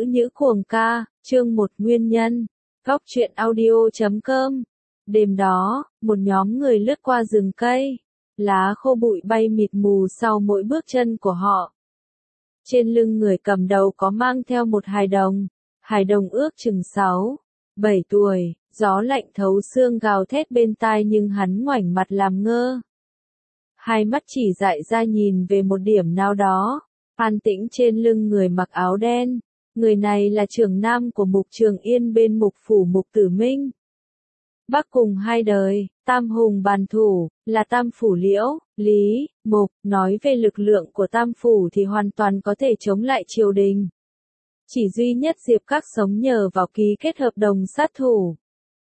Nhữ Cuồng Ca, chương 1 Nguyên nhân. Góc truyện audio.com. Đêm đó, một nhóm người lướt qua rừng cây. Lá khô bụi bay mịt mù sau mỗi bước chân của họ. Trên lưng người cầm đầu có mang theo một hài đồng. Hài đồng ước chừng 6, 7 tuổi, gió lạnh thấu xương gào thét bên tai nhưng hắn ngoảnh mặt làm ngơ. Hai mắt chỉ dại ra nhìn về một điểm nào đó. An tĩnh trên lưng người mặc áo đen. Người này là trưởng nam của Mục Trường Yên bên Mục Phủ Mục Tử Minh. Bác cùng hai đời, tam hùng bàn thủ, là tam phủ Liễu, Lý, Mục. Nói về lực lượng của tam phủ thì hoàn toàn có thể chống lại triều đình. Chỉ duy nhất Diệp Các sống nhờ vào ký kết hợp đồng sát thủ.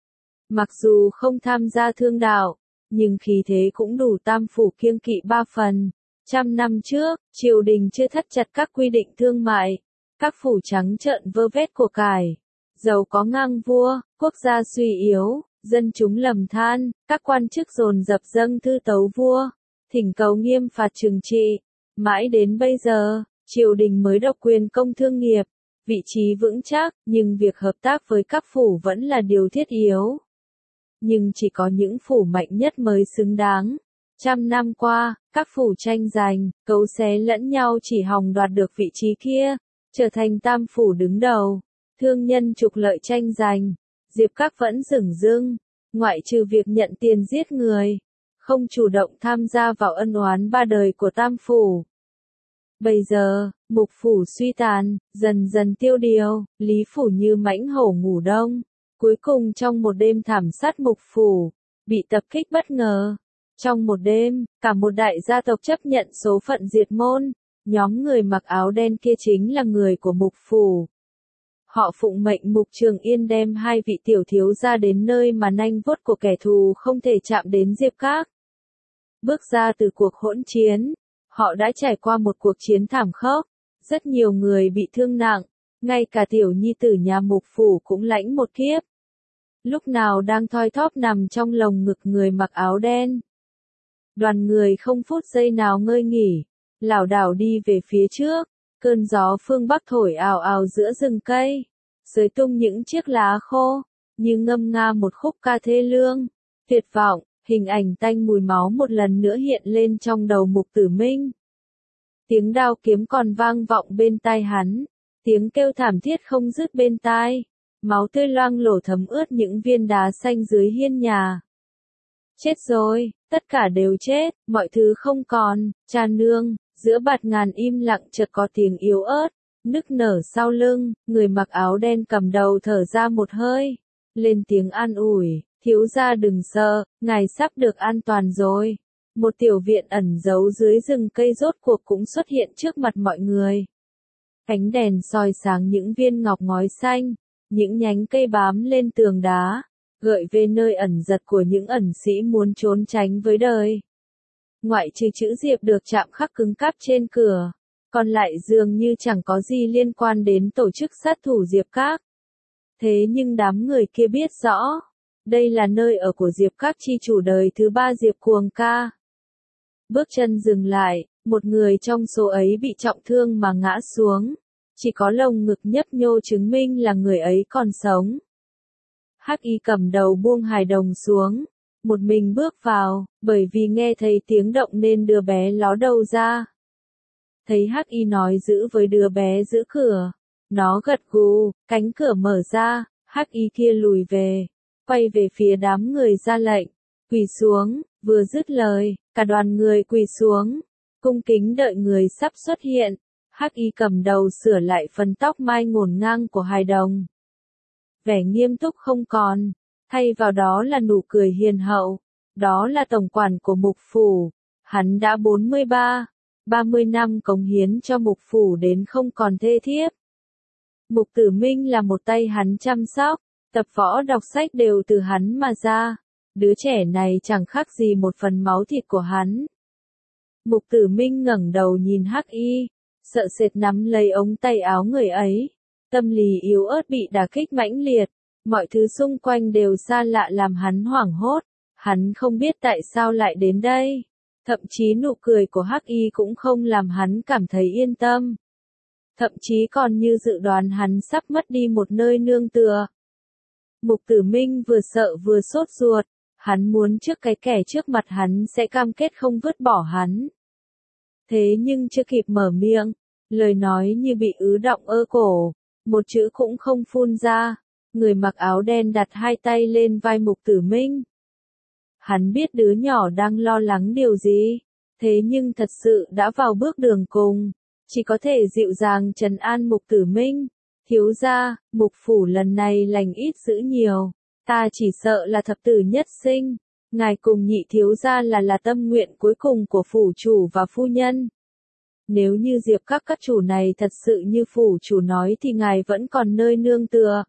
Mặc dù không tham gia thương đạo, nhưng khí thế cũng đủ tam phủ kiêng kỵ 3 phần. 100 năm trước, triều đình chưa thắt chặt các quy định thương mại. Các phủ trắng trợn vơ vét của cải. Giàu có ngang vua, quốc gia suy yếu, dân chúng lầm than, các quan chức dồn dập dâng thư tấu vua, thỉnh cầu nghiêm phạt trừng trị. Mãi đến bây giờ, triều đình mới độc quyền công thương nghiệp, vị trí vững chắc, nhưng việc hợp tác với các phủ vẫn là điều thiết yếu. Nhưng chỉ có những phủ mạnh nhất mới xứng đáng. 100 năm qua, các phủ tranh giành, cấu xé lẫn nhau chỉ hòng đoạt được vị trí kia, trở thành tam phủ đứng đầu. Thương nhân trục lợi tranh giành, Diệp Các vẫn dửng dưng, ngoại trừ việc nhận tiền giết người, không chủ động tham gia vào ân oán 3 đời của tam phủ. Bây giờ, Mục phủ suy tàn, dần dần tiêu điều, Lý phủ như mãnh hổ ngủ đông. Cuối cùng trong một đêm thảm sát Mục phủ, bị tập kích bất ngờ. Trong một đêm, cả một đại gia tộc chấp nhận số phận diệt môn. Nhóm người mặc áo đen kia chính là người của Mục phủ. Họ phụng mệnh Mục Trường Yên đem 2 vị tiểu thiếu gia đến nơi mà nanh vuốt của kẻ thù không thể chạm đến Diệp Các. Bước ra từ cuộc hỗn chiến, họ đã trải qua một cuộc chiến thảm khốc, rất nhiều người bị thương nặng, ngay cả tiểu nhi tử nhà Mục phủ cũng lãnh một kiếp. Lúc nào đang thoi thóp nằm trong lồng ngực người mặc áo đen. Đoàn người không phút giây nào ngơi nghỉ, lảo đảo đi về phía trước, cơn gió phương Bắc thổi ào ào giữa rừng cây, xới tung những chiếc lá khô, như ngâm nga một khúc ca thê lương, tuyệt vọng, hình ảnh tanh mùi máu một lần nữa hiện lên trong đầu Mục Tử Minh. Tiếng đao kiếm còn vang vọng bên tai hắn, tiếng kêu thảm thiết không dứt bên tai, máu tươi loang lổ thấm ướt những viên đá xanh dưới hiên nhà. Chết rồi, tất cả đều chết, mọi thứ không còn. Cha nương, giữa bạt ngàn im lặng chợt có tiếng yếu ớt, nức nở sau lưng, người mặc áo đen cầm đầu thở ra một hơi, lên tiếng an ủi, thiếu gia đừng sợ, ngài sắp được an toàn rồi. Một tiểu viện ẩn giấu dưới rừng cây rốt cuộc cũng xuất hiện trước mặt mọi người. Ánh đèn soi sáng những viên ngọc ngói xanh, những nhánh cây bám lên tường đá, gợi về nơi ẩn giật của những ẩn sĩ muốn trốn tránh với đời. Ngoại trừ chữ Diệp được chạm khắc cứng cáp trên cửa, còn lại dường như chẳng có gì liên quan đến tổ chức sát thủ Diệp Các. Thế nhưng đám người kia biết rõ, đây là nơi ở của Diệp Các chi chủ đời thứ 3 Diệp Cuồng Ca. Bước chân dừng lại, một người trong số ấy bị trọng thương mà ngã xuống, chỉ có lồng ngực nhấp nhô chứng minh là người ấy còn sống. Hắc Y cầm đầu buông hài đồng xuống, một mình bước vào, bởi vì nghe thấy tiếng động nên đưa bé ló đầu ra. Thấy Hắc Y nói giữ với đứa bé giữ cửa, nó gật gù, cánh cửa mở ra, Hắc Y kia lùi về, quay về phía đám người ra lệnh, quỳ xuống, vừa dứt lời, cả đoàn người quỳ xuống, cung kính đợi người sắp xuất hiện. Hắc Y cầm đầu sửa lại phần tóc mai ngổn ngang của hài đồng. Vẻ nghiêm túc không còn, thay vào đó là nụ cười hiền hậu. Đó là tổng quản của Mục phủ, hắn đã 30 năm cống hiến cho Mục phủ đến không còn thê thiếp. Mục Tử Minh là một tay hắn chăm sóc, tập võ đọc sách đều từ hắn mà ra. Đứa trẻ này chẳng khác gì một phần máu thịt của hắn. Mục Tử Minh ngẩng đầu nhìn Hắc Y, sợ sệt nắm lấy ống tay áo người ấy. Tâm lý yếu ớt bị đả kích mãnh liệt, mọi thứ xung quanh đều xa lạ làm hắn hoảng hốt, hắn không biết tại sao lại đến đây, thậm chí nụ cười của Hắc Y cũng không làm hắn cảm thấy yên tâm. thậm chí còn như dự đoán hắn sắp mất đi một nơi nương tựa. Mục Tử Minh vừa sợ vừa sốt ruột, hắn muốn trước cái kẻ trước mặt hắn sẽ cam kết không vứt bỏ hắn. Thế nhưng chưa kịp mở miệng, lời nói như bị ứ đọng ơ cổ, một chữ cũng không phun ra, người mặc áo đen đặt hai tay lên vai Mục Tử Minh. Hắn biết đứa nhỏ đang lo lắng điều gì, thế nhưng thật sự đã vào bước đường cùng, chỉ có thể dịu dàng trấn an Mục Tử Minh. Thiếu gia, Mục phủ lần này lành ít dữ nhiều, ta chỉ sợ là thập tử nhất sinh, ngài cùng nhị thiếu gia là tâm nguyện cuối cùng của phủ chủ và phu nhân. Nếu như Diệp các chủ này thật sự như phủ chủ nói thì ngài vẫn còn nơi nương tựa.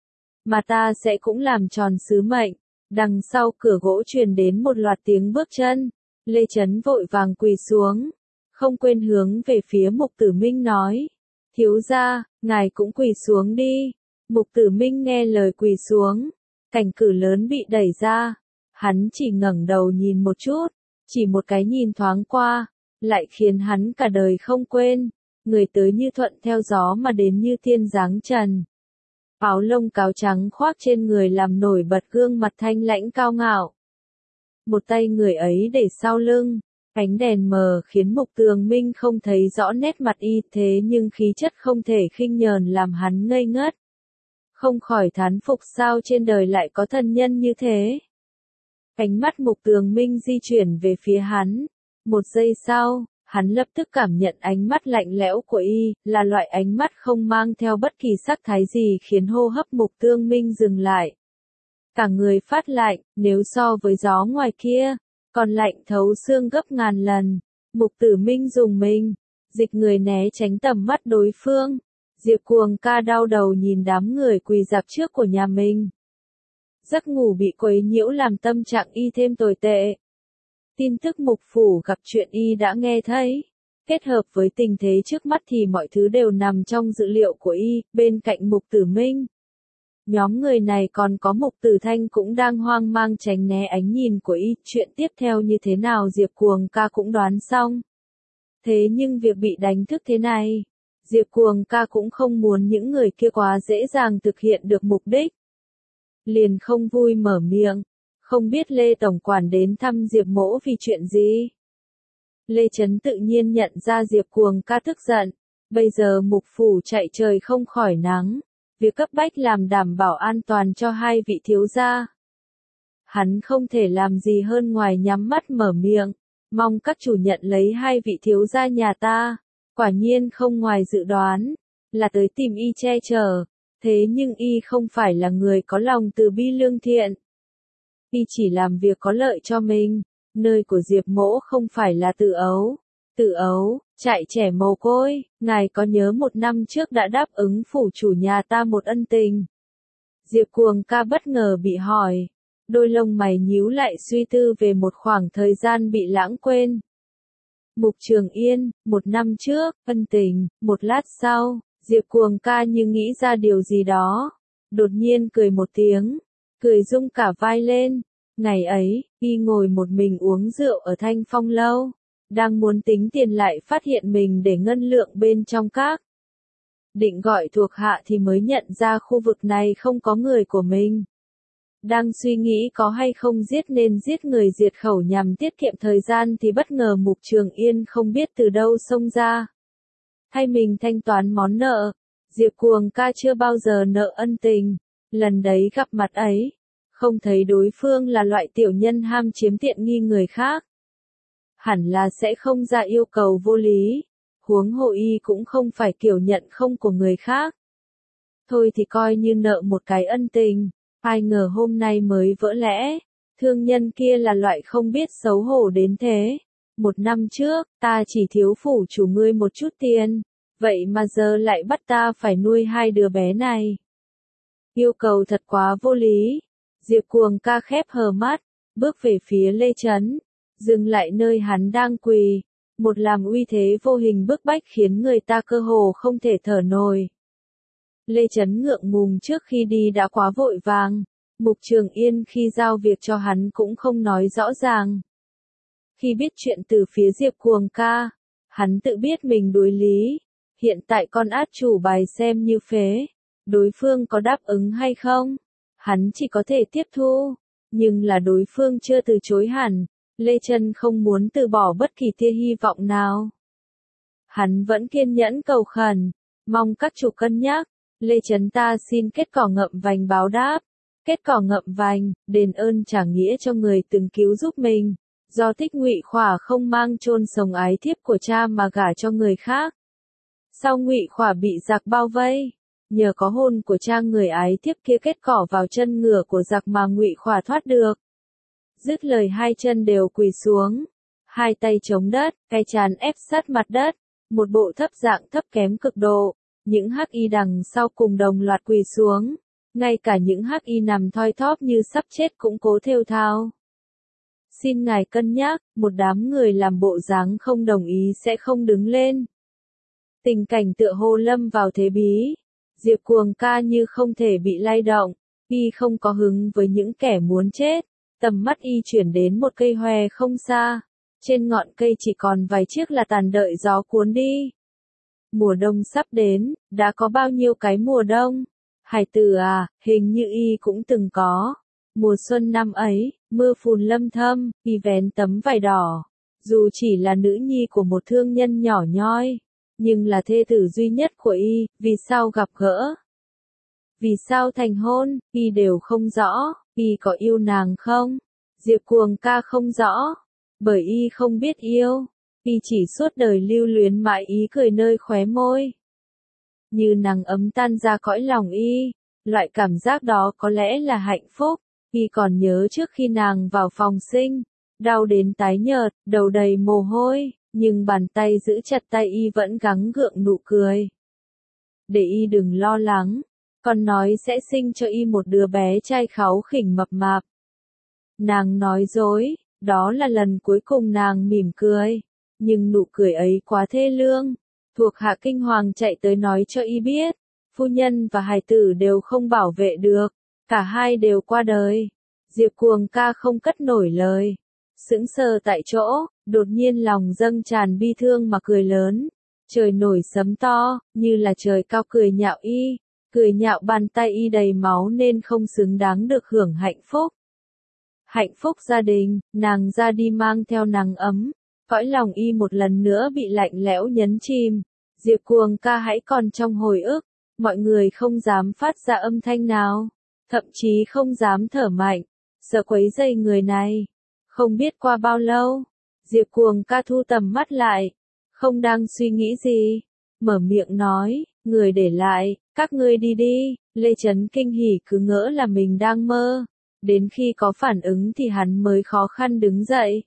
Mà ta sẽ cũng làm tròn sứ mệnh. Đằng sau cửa gỗ truyền đến một loạt tiếng bước chân, Lê Chấn vội vàng quỳ xuống, không quên hướng về phía Mục Tử Minh nói. Thiếu gia, ngài cũng quỳ xuống đi. Mục Tử Minh nghe lời quỳ xuống, cành cử lớn bị đẩy ra, hắn chỉ ngẩng đầu nhìn một chút, chỉ một cái nhìn thoáng qua, lại khiến hắn cả đời không quên, người tới như thuận theo gió mà đến như tiên giáng trần. Áo lông cáo trắng khoác trên người làm nổi bật gương mặt thanh lãnh cao ngạo. Một tay người ấy để sau lưng, ánh đèn mờ khiến Mục Tử Minh không thấy rõ nét mặt y, thế nhưng khí chất không thể khinh nhờn làm hắn ngây ngất. Không khỏi thán phục sao trên đời lại có thần nhân như thế. Ánh mắt Mục Tử Minh di chuyển về phía hắn, một giây sau, hắn lập tức cảm nhận ánh mắt lạnh lẽo của y, là loại ánh mắt không mang theo bất kỳ sắc thái gì khiến hô hấp Mục Tử Minh dừng lại. Cả người phát lạnh, nếu so với gió ngoài kia, còn lạnh thấu xương gấp ngàn lần. Mục Tử Minh dùng mình, dịch người né tránh tầm mắt đối phương. Diệp Cuồng ca đau đầu nhìn đám người quỳ rạp trước của nhà mình. Giấc ngủ bị quấy nhiễu làm tâm trạng y thêm tồi tệ. Tin tức Mục phủ gặp chuyện y đã nghe thấy, kết hợp với tình thế trước mắt thì mọi thứ đều nằm trong dự liệu của y. Bên cạnh Mục Tử Minh, nhóm người này còn có Mục Tử Thanh cũng đang hoang mang tránh né ánh nhìn của y. Chuyện tiếp theo như thế nào Diệp Cuồng ca cũng đoán xong. Thế nhưng việc bị đánh thức thế này, Diệp Cuồng ca cũng không muốn những người kia quá dễ dàng thực hiện được mục đích. Liền không vui mở miệng, không biết Lê Tổng Quản đến thăm Diệp mỗ vì chuyện gì. Lê Chấn tự nhiên nhận ra Diệp Cuồng ca tức giận, bây giờ Mục phủ chạy trời không khỏi nắng, việc cấp bách làm đảm bảo an toàn cho hai vị thiếu gia. Hắn không thể làm gì hơn ngoài nhắm mắt mở miệng, mong các chủ nhận lấy hai vị thiếu gia nhà ta. Quả nhiên không ngoài dự đoán, là tới tìm y che chở, thế nhưng y không phải là người có lòng từ bi lương thiện. Y chỉ làm việc có lợi cho mình, nơi của Diệp mỗ không phải là Tử Ấu, trại trẻ mồ côi, ngài có nhớ 1 năm trước đã đáp ứng phủ chủ nhà ta một ân tình. Diệp Cuồng ca bất ngờ bị hỏi, đôi lông mày nhíu lại suy tư về một khoảng thời gian bị lãng quên. Mục Trường Yên, 1 năm trước, ân tình. Một lát sau, Diệp Cuồng ca như nghĩ ra điều gì đó, đột nhiên cười một tiếng, cười rung cả vai lên. Ngày ấy, y ngồi một mình uống rượu ở Thanh Phong lâu, đang muốn tính tiền lại phát hiện mình để ngân lượng bên trong các. Định gọi thuộc hạ thì mới nhận ra khu vực này không có người của mình. Đang suy nghĩ có hay không giết nên giết người diệt khẩu nhằm tiết kiệm thời gian thì bất ngờ Mục Trường Yên không biết từ đâu xông ra. Thay mình thanh toán món nợ, Diệp Cuồng ca chưa bao giờ nợ ân tình, lần đấy gặp mặt ấy, không thấy đối phương là loại tiểu nhân ham chiếm tiện nghi người khác. Hẳn là sẽ không ra yêu cầu vô lý, huống hồ y cũng không phải kiểu nhận không của người khác. Thôi thì coi như nợ một cái ân tình. Ai ngờ hôm nay mới vỡ lẽ, thương nhân kia là loại không biết xấu hổ đến thế. 1 năm trước, ta chỉ thiếu phủ chủ ngươi một chút tiền, vậy mà giờ lại bắt ta phải nuôi 2 đứa bé này. Yêu cầu thật quá vô lý. Diệp Cuồng ca khép hờ mắt, bước về phía Lê Chấn, dừng lại nơi hắn đang quỳ, một làm uy thế vô hình bức bách khiến người ta cơ hồ không thể thở nổi. Lê Chấn ngượng ngùng trước khi đi đã quá vội vàng, Mục Trường Yên khi giao việc cho hắn cũng không nói rõ ràng. Khi biết chuyện từ phía Diệp Cuồng ca, hắn tự biết mình đối lý, hiện tại con át chủ bài xem như phế. Đối phương có đáp ứng hay không? Hắn chỉ có thể tiếp thu, nhưng là đối phương chưa từ chối hẳn, Lê Trân không muốn từ bỏ bất kỳ tia hy vọng nào. Hắn vẫn kiên nhẫn cầu khẩn, mong các chủ cân nhắc, Lê Trấn ta xin kết cỏ ngậm vành báo đáp. Kết cỏ ngậm vành, đền ơn trả nghĩa cho người từng cứu giúp mình. Do thích Ngụy Khỏa không mang chôn sống ái thiếp của cha mà gả cho người khác. Sau Ngụy Khỏa bị giặc bao vây, nhờ có hôn của cha người ái thiếp kia kết cỏ vào chân ngựa của giặc mà Ngụy Khỏa thoát được. Dứt lời hai chân đều quỳ xuống, hai tay chống đất, cái trán ép sát mặt đất, một bộ thấp dạng thấp kém cực độ. Những hắc y đằng sau cùng đồng loạt quỳ xuống, ngay cả những hắc y nằm thoi thóp như sắp chết cũng cố thều thào. Xin ngài cân nhắc, một đám người làm bộ dáng không đồng ý sẽ không đứng lên. Tình cảnh tựa hồ lâm vào thế bí, Diệp Cuồng ca như không thể bị lay động, y không có hứng với những kẻ muốn chết, tầm mắt y chuyển đến một cây hoè không xa, trên ngọn cây chỉ còn vài chiếc là tàn đợi gió cuốn đi. Mùa đông sắp đến, đã có bao nhiêu cái mùa đông? Hải tử à, hình như y cũng từng có. Mùa xuân năm ấy, mưa phùn lâm thâm, y vén tấm vải đỏ. Dù chỉ là nữ nhi của một thương nhân nhỏ nhoi, nhưng là thê tử duy nhất của y, vì sao gặp gỡ? Vì sao thành hôn, y đều không rõ, y có yêu nàng không? Diệp Cuồng ca không rõ, bởi y không biết yêu. Y chỉ suốt đời lưu luyến mãi ý cười nơi khóe môi. Như nắng ấm tan ra cõi lòng y, loại cảm giác đó có lẽ là hạnh phúc. Y còn nhớ trước khi nàng vào phòng sinh, đau đến tái nhợt, đầu đầy mồ hôi, nhưng bàn tay giữ chặt tay y vẫn gắng gượng nụ cười. Để y đừng lo lắng, con nói sẽ sinh cho y một đứa bé trai kháu khỉnh mập mạp. Nàng nói dối, đó là lần cuối cùng nàng mỉm cười. Nhưng nụ cười ấy quá thê lương, thuộc hạ kinh hoàng chạy tới nói cho y biết, phu nhân và hài tử đều không bảo vệ được, cả hai đều qua đời. Diệp Cuồng ca không cất nổi lời, sững sờ tại chỗ, đột nhiên lòng dâng tràn bi thương mà cười lớn. Trời nổi sấm to, như là trời cao cười nhạo y, cười nhạo bàn tay y đầy máu nên không xứng đáng được hưởng hạnh phúc. Hạnh phúc gia đình, nàng ra đi mang theo nắng ấm. Cõi lòng y một lần nữa bị lạnh lẽo nhấn chìm. Diệp Cuồng ca hãy còn trong hồi ức, mọi người không dám phát ra âm thanh nào, thậm chí không dám thở mạnh, sợ quấy rầy người này. Không biết qua bao lâu, Diệp Cuồng ca thu tầm mắt lại, không đang suy nghĩ gì, mở miệng nói, người để lại, các ngươi đi đi. Lê Trấn kinh hỉ cứ ngỡ là mình đang mơ, đến khi có phản ứng thì hắn mới khó khăn đứng dậy.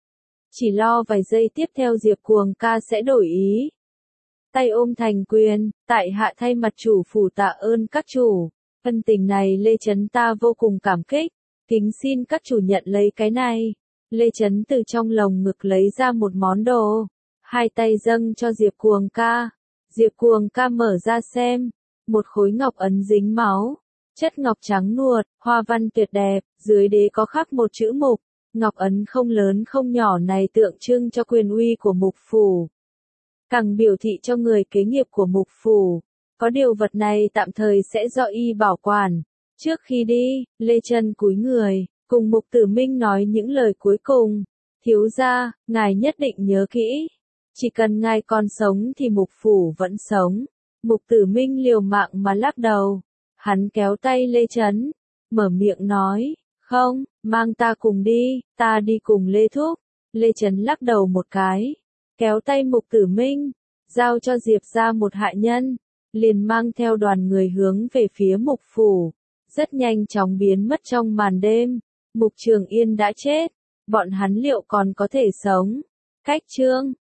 Chỉ lo vài giây tiếp theo Diệp Cuồng ca sẽ đổi ý. Tay ôm thành quyền, tại hạ thay mặt chủ phủ tạ ơn các chủ. Ân tình này Lê Trấn ta vô cùng cảm kích, kính xin các chủ nhận lấy cái này. Lê Trấn từ trong lồng ngực lấy ra một món đồ, hai tay dâng cho Diệp Cuồng ca. Diệp Cuồng ca mở ra xem, một khối ngọc ấn dính máu, chất ngọc trắng nuột, hoa văn tuyệt đẹp, dưới đế có khắc một chữ mục. Ngọc ấn không lớn không nhỏ này tượng trưng cho quyền uy của mục phủ, càng biểu thị cho người kế nghiệp của mục phủ. Có điều vật này tạm thời sẽ do y bảo quản. Trước khi đi, Lê Trân cúi người, cùng Mục Tử Minh nói những lời cuối cùng. Thiếu gia, ngài nhất định nhớ kỹ. Chỉ cần ngài còn sống thì mục phủ vẫn sống. Mục Tử Minh liều mạng mà lắc đầu. Hắn kéo tay Lê Trấn, mở miệng nói, không, mang ta cùng đi, ta đi cùng Lê Thúc. Lê Trấn lắc đầu một cái, kéo tay Mục Tử Minh, giao cho Diệp ra một hạ nhân, liền mang theo đoàn người hướng về phía mục phủ, rất nhanh chóng biến mất trong màn đêm. Mục Trường Yên đã chết, bọn hắn liệu còn có thể sống? Cách chương